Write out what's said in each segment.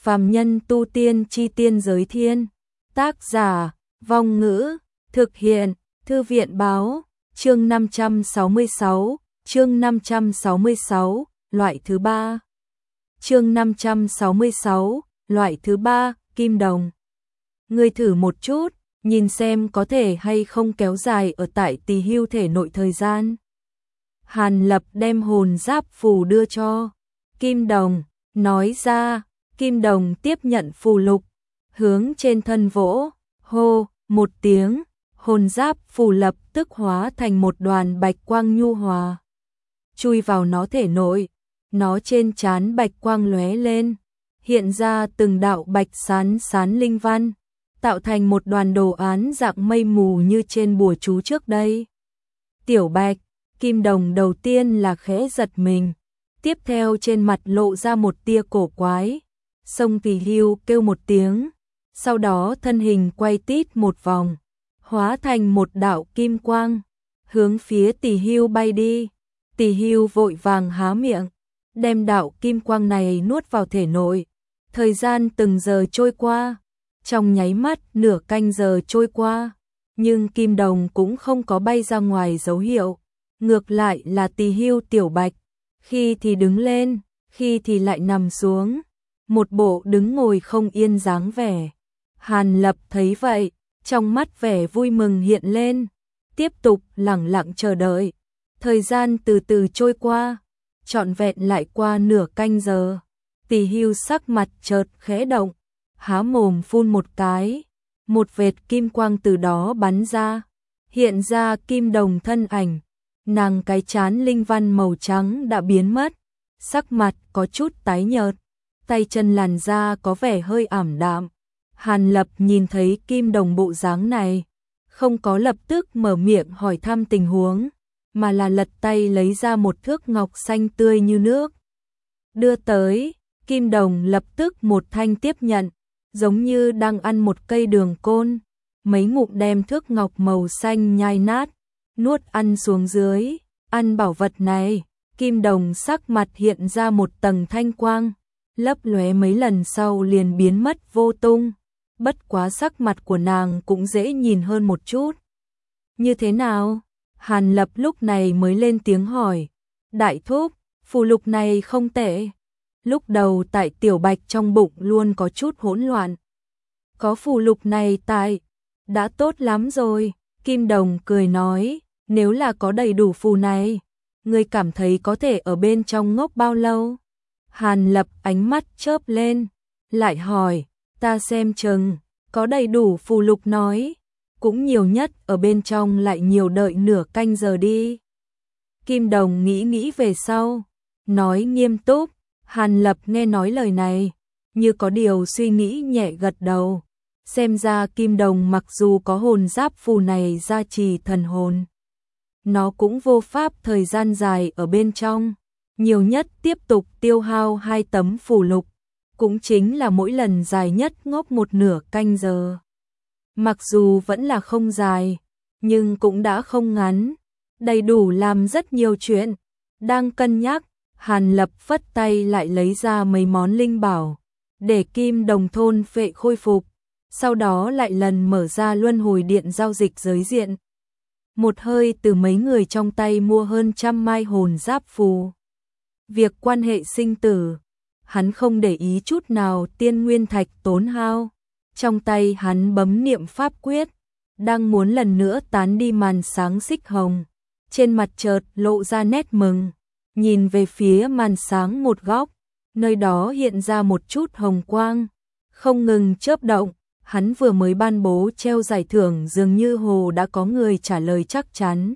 Phàm nhân tu tiên chi tiên giới thiên. Tác giả, Vong Ngữ, thực hiện, Thư viện Báo, chương 566, chương 566, loại thứ 3. Chương 566, loại thứ 3, Kim Đồng. Ngươi thử một chút, nhìn xem có thể hay không kéo dài ở tại Tỳ Hưu thể nội thời gian. Hàn Lập đem hồn giáp phù đưa cho Kim Đồng, nói ra. Kim Đồng tiếp nhận phù lục, hướng trên thân vỗ, hô, một tiếng, hồn giáp phù lập tức hóa thành một đoàn bạch quang nhu hòa. Chui vào nó thể nội, nó trên trán bạch quang lóe lên, hiện ra từng đạo bạch sán sán linh văn, tạo thành một đoàn đồ án dạng mây mù như trên bùa chú trước đây. Tiểu Bạch, Kim Đồng đầu tiên là khẽ giật mình, tiếp theo trên mặt lộ ra một tia cổ quái. Sông Tỳ Hưu kêu một tiếng, sau đó thân hình quay tít một vòng, hóa thành một đạo kim quang, hướng phía Tỳ Hưu bay đi. Tỳ Hưu vội vàng há miệng, đem đạo kim quang này nuốt vào thể nội. Thời gian từng giờ trôi qua, trong nháy mắt nửa canh giờ trôi qua, nhưng Kim Đồng cũng không có bay ra ngoài dấu hiệu. Ngược lại là Tỳ Hưu Tiểu Bạch, khi thì đứng lên, khi thì lại nằm xuống, một bộ đứng ngồi không yên dáng vẻ. Hàn Lập thấy vậy, trong mắt vẻ vui mừng hiện lên, tiếp tục lẳng lặng chờ đợi. Thời gian từ từ trôi qua, trọn vẹn lại qua nửa canh giờ. Tỳ Hưu sắc mặt chợt khẽ động, há mồm phun một cái, một vệt kim quang từ đó bắn ra, hiện ra Kim Đồng thân ảnh. Nàng cái trán linh văn màu trắng đã biến mất, sắc mặt có chút tái nhợt, tay chân làn da có vẻ hơi ảm đạm. Hàn Lập nhìn thấy Kim Đồng bộ dáng này, không có lập tức mở miệng hỏi thăm tình huống, mà là lật tay lấy ra một thước ngọc xanh tươi như nước. Đưa tới, Kim Đồng lập tức một thanh tiếp nhận, giống như đang ăn một cây đường côn, mấy ngụm đem thước ngọc màu xanh nhai nát, nuốt ăn xuống dưới. Ăn bảo vật này, Kim Đồng sắc mặt hiện ra một tầng thanh quang, lấp lóe mấy lần sau liền biến mất vô tung. Bất quá sắc mặt của nàng cũng dễ nhìn hơn một chút. Như thế nào? Hàn Lập lúc này mới lên tiếng hỏi. Đại thúc, phù lục này không tệ. Lúc đầu tại Tiểu Bạch trong bụng luôn có chút hỗn loạn. Có phù lục này tại, đã tốt lắm rồi. Kim Đồng cười nói, nếu là có đầy đủ phù này, ngươi cảm thấy có thể ở bên trong ngốc bao lâu? Hàn Lập ánh mắt chớp lên, lại hỏi, ta xem chừng, có đầy đủ phù lục nói, cũng nhiều nhất ở bên trong lại nhiều đợi nửa canh giờ đi. Kim Đồng nghĩ nghĩ về sau, nói nghiêm túc. Hàn Lập nghe nói lời này, như có điều suy nghĩ nhẹ gật đầu. Xem ra Kim Đồng mặc dù có hồn giáp phù này gia trì thần hồn, nó cũng vô pháp thời gian dài ở bên trong, nhiều nhất tiếp tục tiêu hao 2 tấm phù lục, cũng chính là mỗi lần dài nhất ngốc một nửa canh giờ. Mặc dù vẫn là không dài, nhưng cũng đã không ngắn, đầy đủ làm rất nhiều chuyện. Đang cân nhắc, Hàn Lập phất tay lại lấy ra mấy món linh bảo, để Kim Đồng thôn phệ khôi phục, sau đó lại lần mở ra luân hồi điện giao dịch giới diện. Một hơi từ mấy người trong tay mua hơn 100 mai hồn giáp phù. Việc quan hệ sinh tử, hắn không để ý chút nào tiên nguyên thạch tốn hao. Trong tay hắn bấm niệm pháp quyết, đang muốn lần nữa tán đi màn sáng xích hồng. Trên mặt chợt lộ ra nét mừng, nhìn về phía màn sáng một góc, nơi đó hiện ra một chút hồng quang, không ngừng chớp động. Hắn vừa mới ban bố treo giải thưởng dường như hồ đã có người trả lời chắc chắn.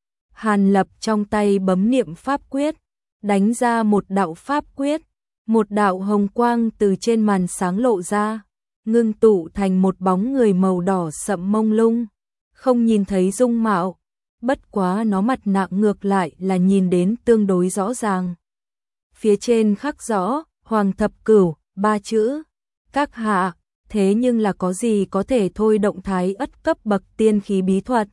Hàn Lập trong tay bấm niệm pháp quyết, đánh ra một đạo pháp quyết, một đạo hồng quang từ trên màn sáng lộ ra, ngưng tụ thành một bóng người màu đỏ sậm mông lung, không nhìn thấy dung mạo, bất quá nó mặt nạ ngược lại là nhìn đến tương đối rõ ràng. Phía trên khắc rõ, Hoàng Thập Cửu, 3 chữ, các hạ. Thế nhưng là có gì có thể thôi động thái ất cấp bậc tiên khí bí thuật.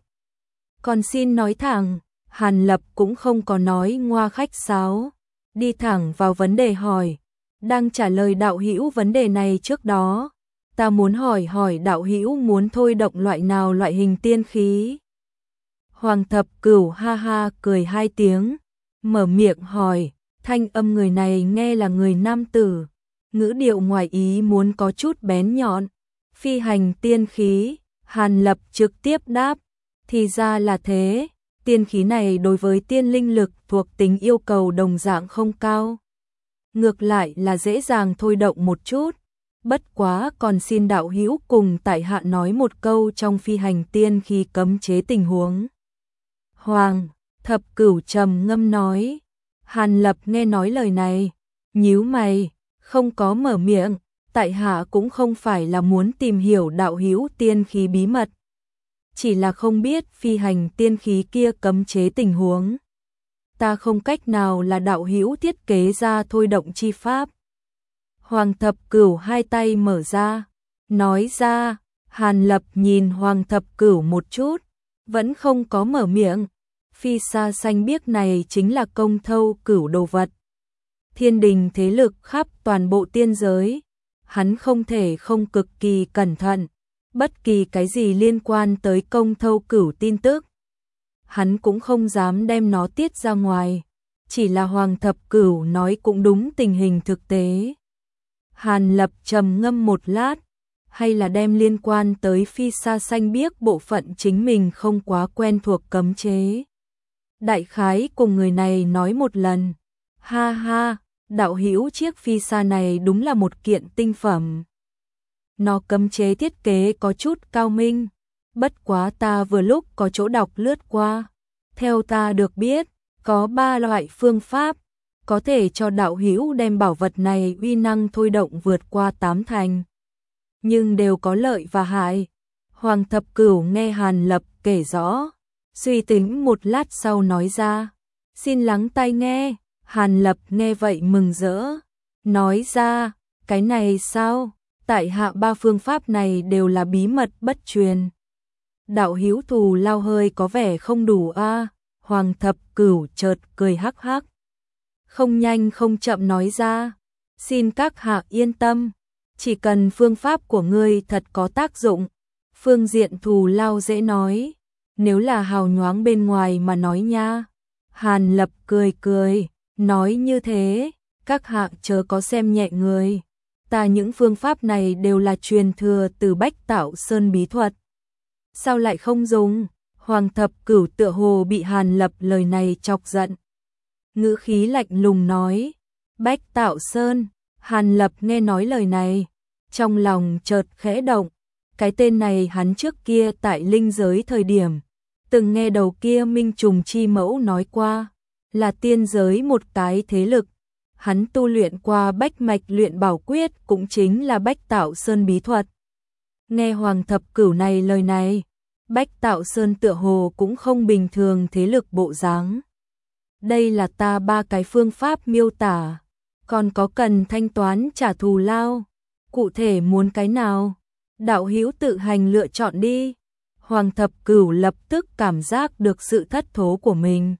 Còn xin nói thẳng, Hàn Lập cũng không có nói ngoa khách sáo, đi thẳng vào vấn đề hỏi, Đang trả lời đạo hữu vấn đề này trước đó, ta muốn hỏi đạo hữu muốn thôi động loại hình tiên khí. Hoàng Thập Cửu ha ha cười hai tiếng, mở miệng hỏi, thanh âm người này nghe là người nam tử, ngữ điệu ngoài ý muốn có chút bén nhọn. Phi hành tiên khí, Hàn Lập trực tiếp đáp, thì ra là thế, tiên khí này đối với tiên linh lực thuộc tính yêu cầu đồng dạng không cao. Ngược lại là dễ dàng thôi động một chút, bất quá còn xin đạo hữu cùng tại hạ nói một câu trong phi hành tiên khí cấm chế tình huống. Hoàng Thập Cửu trầm ngâm nói. Hàn Lập nghe nói lời này, nhíu mày, không có mở miệng, tại hạ cũng không phải là muốn tìm hiểu đạo hữu tiên khí bí mật, chỉ là không biết phi hành tiên khí kia cấm chế tình huống. Ta không cách nào là đạo hữu thiết kế ra thôi động chi pháp. Hoàng Thập Cửu hai tay mở ra, nói ra. Hàn Lập nhìn Hoàng Thập Cửu một chút, vẫn không có mở miệng. Phi sa xanh biếc này chính là công thâu cửu đồ vật. Thiên đình thế lực khắp toàn bộ tiên giới, hắn không thể không cực kỳ cẩn thận. Bất kỳ cái gì liên quan tới công thâu cửu tin tức, hắn cũng không dám đem nó tiết ra ngoài. Chỉ là Hoàng Thập Cửu nói cũng đúng tình hình thực tế. Hàn Lập trầm ngâm một lát, hay là đem liên quan tới phi sa xanh biếc bộ phận chính mình không quá quen thuộc cấm chế. Đại khái cùng người này nói một lần. Ha ha, đạo hữu chiếc phi sa này đúng là một kiện tinh phẩm. Nó cấm chế thiết kế có chút cao minh, bất quá ta vừa lúc có chỗ đọc lướt qua. Theo ta được biết, có 3 loại phương pháp, có thể cho đạo hữu đem bảo vật này uy năng thôi động vượt qua 8 thành. Nhưng đều có lợi và hại. Hoàng Thập Cửu nghe Hàn Lập kể rõ, suy tính một lát sau nói ra, xin lắng tai nghe. Hàn Lập nghe vậy mừng rỡ, nói ra, cái này sao? Tại hạ 3 phương pháp này đều là bí mật bất truyền. Đạo hữu thù lao hơi có vẻ không đủ a. Hoàng Thập Cửu chợt cười hắc hắc, không nhanh không chậm nói ra, xin các hạ yên tâm, chỉ cần phương pháp của ngươi thật có tác dụng, phương diện thù lao dễ nói, nếu là hào nhoáng bên ngoài mà nói nha. Hàn Lập cười cười, nói như thế, các hạ chớ có xem nhẹ người. Ta những phương pháp này đều là truyền thừa từ Bách Tạo Sơn bí thuật. Sao lại không dùng? Hoàng Thập Cửu tựa hồ bị Hàn Lập lời này chọc giận. Ngữ khí lạnh lùng nói, Bách Tạo Sơn. Hàn Lập nghe nói lời này, trong lòng chợt khẽ động. Cái tên này hắn trước kia tại linh giới thời điểm, từng nghe đầu kia Minh Trùng Chi Mẫu nói qua, là tiên giới một cái thế lực. Hắn tu luyện qua Bách Mạch Luyện Bảo Quyết cũng chính là Bách Tạo Sơn bí thuật. Nghe Hoàng Thập Cửu này lời này, Bách Tạo Sơn tựa hồ cũng không bình thường thế lực bộ dáng. Đây là ta 3 cái phương pháp miêu tả, còn có cần thanh toán trả thù lao, cụ thể muốn cái nào? Đạo hữu tự hành lựa chọn đi. Hoàng Thập Cửu lập tức cảm giác được sự thất thố của mình.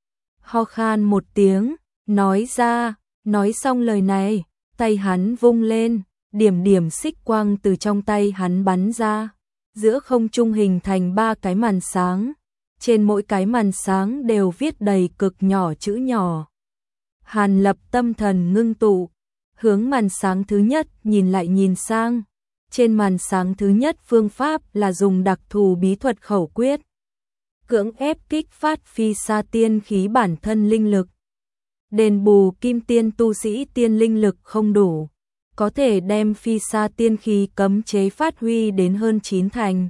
Ho khan một tiếng, nói ra, nói xong lời này, tay hắn vung lên, điểm điểm xích quang từ trong tay hắn bắn ra, giữa không trung hình thành 3 cái màn sáng, trên mỗi cái màn sáng đều viết đầy cực nhỏ chữ nhỏ. Hàn Lập tâm thần ngưng tụ, hướng màn sáng thứ nhất nhìn lại nhìn sang. Trên màn sáng thứ nhất phương pháp là dùng đặc thù bí thuật khẩu quyết, cưỡng ép kích phát phi sa tiên khí bản thân linh lực. Đền bù kim tiên tu sĩ tiên linh lực không đủ, có thể đem phi sa tiên khí cấm chế phát huy đến hơn 9 thành.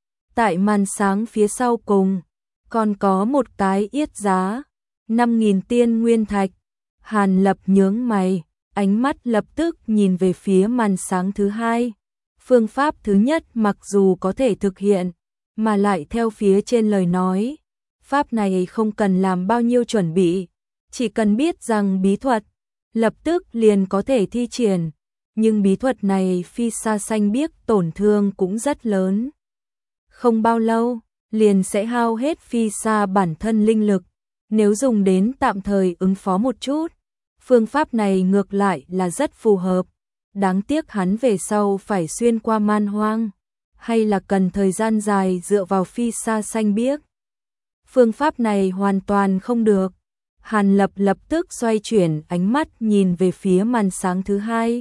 Tại màn sáng phía sau cùng, còn có một cái yết giá, 5.000 tiên nguyên thạch. Hàn Lập nhướng mày, ánh mắt lập tức nhìn về phía màn sáng thứ hai. Phương pháp thứ nhất mặc dù có thể thực hiện, mà lại theo phía trên lời nói, pháp này không cần làm bao nhiêu chuẩn bị, chỉ cần biết rằng bí thuật, lập tức liền có thể thi triển, nhưng bí thuật này phi sa xanh biếc tổn thương cũng rất lớn. Không bao lâu, liền sẽ hao hết phi sa bản thân linh lực, nếu dùng đến tạm thời ứng phó một chút, Phương pháp này ngược lại là rất phù hợp. Đáng tiếc hắn về sau phải xuyên qua man hoang, hay là cần thời gian dài dựa vào phi sa xanh biếc. Phương pháp này hoàn toàn không được. Hàn Lập lập tức xoay chuyển ánh mắt nhìn về phía màn sáng thứ hai.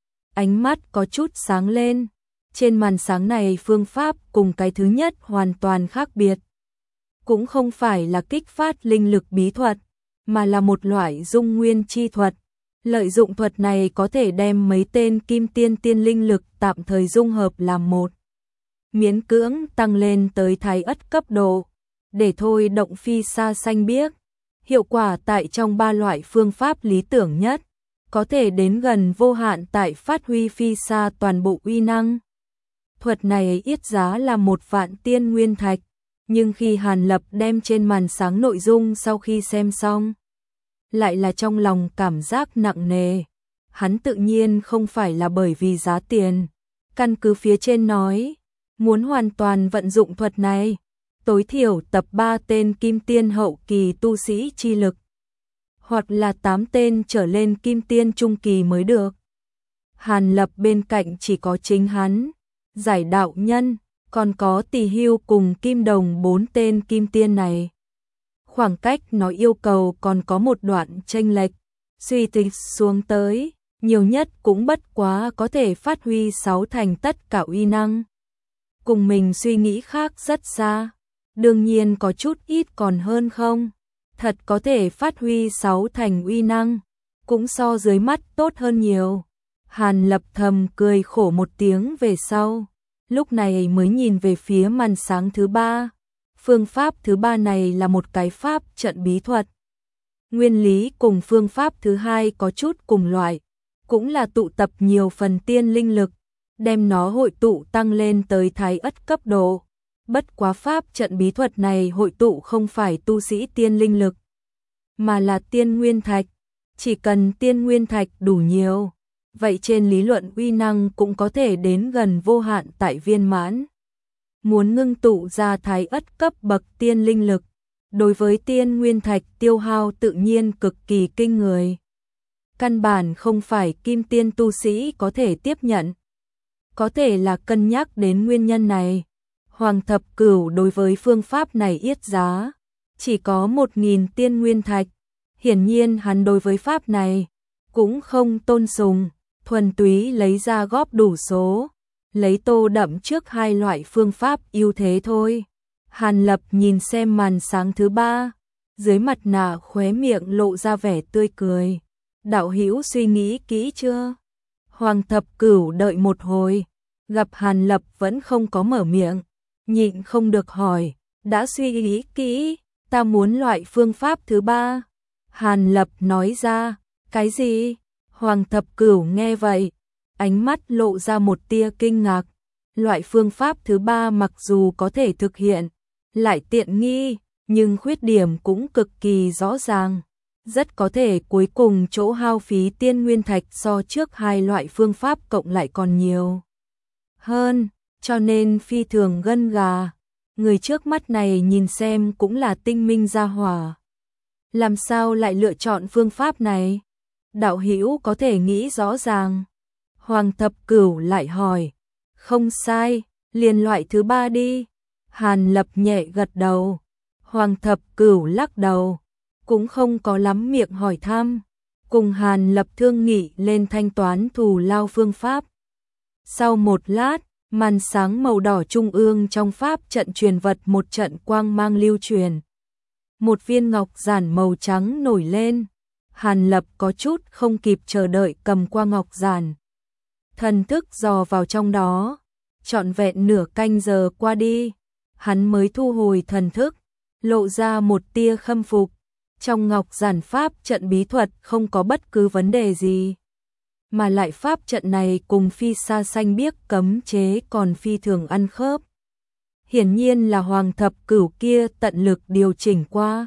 Ánh mắt có chút sáng lên. Trên màn sáng này phương pháp cùng cái thứ nhất hoàn toàn khác biệt. Cũng không phải là kích phát linh lực bí thuật, mà là một loại dung nguyên chi thuật. Lợi dụng thuật này có thể đem mấy tên kim tiên tiên linh lực tạm thời dung hợp làm một. Miễn cưỡng tăng lên tới thái ất cấp độ, để thôi động phi sa xanh biếc. Hiệu quả tại trong ba loại phương pháp lý tưởng nhất, có thể đến gần vô hạn tại phát huy phi sa toàn bộ uy năng. Thuật này yết giá là 1.000.000 tiên nguyên thạch, nhưng khi Hàn Lập đem trên màn sáng nội dung sau khi xem xong, lại là trong lòng cảm giác nặng nề. Hắn tự nhiên không phải là bởi vì giá tiền. Căn cứ phía trên nói, muốn hoàn toàn vận dụng thuật này, tối thiểu tập 3 tên kim tiên hậu kỳ tu sĩ chi lực, hoặc là 8 tên trở lên kim tiên trung kỳ mới được. Hàn Lập bên cạnh chỉ có chính hắn, Giải đạo nhân, còn có Tỳ Hưu cùng Kim Đồng 4 tên kim tiên này. Khoảng cách nói yêu cầu còn có một đoạn chênh lệch, suy tính xuống tới, nhiều nhất cũng bất quá có thể phát huy 6 thành tất cả uy năng. Cùng mình suy nghĩ khác rất xa, đương nhiên có chút ít còn hơn không. Thật có thể phát huy 6 thành uy năng, cũng so dưới mắt tốt hơn nhiều. Hàn Lập thầm cười khổ một tiếng về sau, lúc này mới nhìn về phía màn sáng thứ ba. Phương pháp thứ ba này là một cái pháp trận bí thuật. Nguyên lý cùng phương pháp thứ hai có chút cùng loại, cũng là tụ tập nhiều phần tiên linh lực, đem nó hội tụ tăng lên tới thái ất cấp độ. Bất quá pháp trận bí thuật này hội tụ không phải tu sĩ tiên linh lực, mà là tiên nguyên thạch. Chỉ cần tiên nguyên thạch đủ nhiều, vậy trên lý luận uy năng cũng có thể đến gần vô hạn tại viên mãn. Muốn ngưng tụ ra thái ất cấp bậc tiên linh lực, đối với tiên nguyên thạch tiêu hao tự nhiên cực kỳ kinh người. Căn bản không phải kim tiên tu sĩ có thể tiếp nhận. Có thể là cân nhắc đến nguyên nhân này, Hoàng Thập Cửu đối với phương pháp này yết giá chỉ có 1.000 tiên nguyên thạch. Hiển nhiên hắn đối với pháp này cũng không tôn sùng, thuần túy lấy ra góp đủ số, lấy tô đậm trước hai loại phương pháp ưu thế thôi. Hàn Lập nhìn xem màn sáng thứ ba, dưới mặt nạ khóe miệng lộ ra vẻ tươi cười. Đạo hữu suy nghĩ kỹ chưa? Hoàng Thập Cửu đợi một hồi, gặp Hàn Lập vẫn không có mở miệng, nhịn không được hỏi, đã suy nghĩ kỹ, ta muốn loại phương pháp thứ ba. Hàn Lập nói ra, cái gì? Hoàng Thập Cửu nghe vậy, ánh mắt lộ ra một tia kinh ngạc. Loại phương pháp thứ ba mặc dù có thể thực hiện, lại tiện nghi, nhưng khuyết điểm cũng cực kỳ rõ ràng. Rất có thể cuối cùng chỗ hao phí tiên nguyên thạch so trước hai loại phương pháp cộng lại còn nhiều hơn, cho nên phi thường gân gà. Người trước mắt này nhìn xem cũng là tinh minh gia hỏa. Làm sao lại lựa chọn phương pháp này? Đạo hữu có thể nghĩ rõ ràng. Hoàng Thập Cửu lại hỏi. Không sai, liền loại thứ ba đi. Hàn Lập nhẹ gật đầu. Hoàng Thập Cửu lắc đầu, cũng không có lắm miệng hỏi thăm. Cùng Hàn Lập thương nghị lên thanh toán thù lao phương pháp. Sau một lát, màn sáng màu đỏ trung ương trong pháp trận truyền vật một trận quang mang lưu truyền. Một viên ngọc giản màu trắng nổi lên. Hàn Lập có chút không kịp chờ đợi cầm qua ngọc giản. Thần thức dò vào trong đó. Trọn vẹn nửa canh giờ qua đi, hắn mới thu hồi thần thức, lộ ra một tia khâm phục. Trong ngọc giản pháp trận bí thuật không có bất cứ vấn đề gì, mà lại pháp trận này cùng phi sa xanh biếc cấm chế còn phi thường ăn khớp. Hiển nhiên là Hoàng Thập Cửu kia tận lực điều chỉnh qua,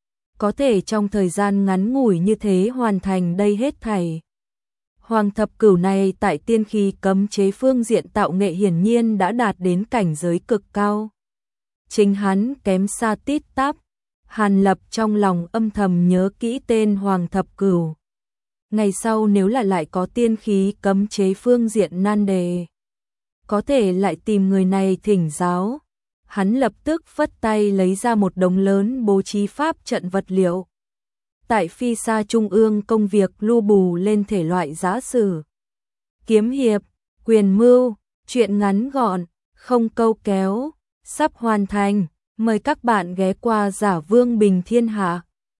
có thể trong thời gian ngắn ngủi như thế hoàn thành đây hết thảy. Hoàng Thập Cửu này tại tiên khí cấm chế phương diện tạo nghệ hiển nhiên đã đạt đến cảnh giới cực cao. Chính hắn kém xa tít tắp. Hàn Lập trong lòng âm thầm nhớ kỹ tên Hoàng Thập Cửu. ngày sau nếu là lại có tiên khí cấm chế phương diện nan đề, có thể lại tìm người này thỉnh giáo. Hắn lập tức phất tay lấy ra một đống lớn bố trí pháp trận vật liệu. Tại phi xa trung ương công việc lưu bù lên thể loại giả sử, kiếm hiệp, quyền mưu, truyện ngắn gọn, không câu kéo, sắp hoàn thành. Mời các bạn ghé qua Giả Vương Bình Thiên Hạ.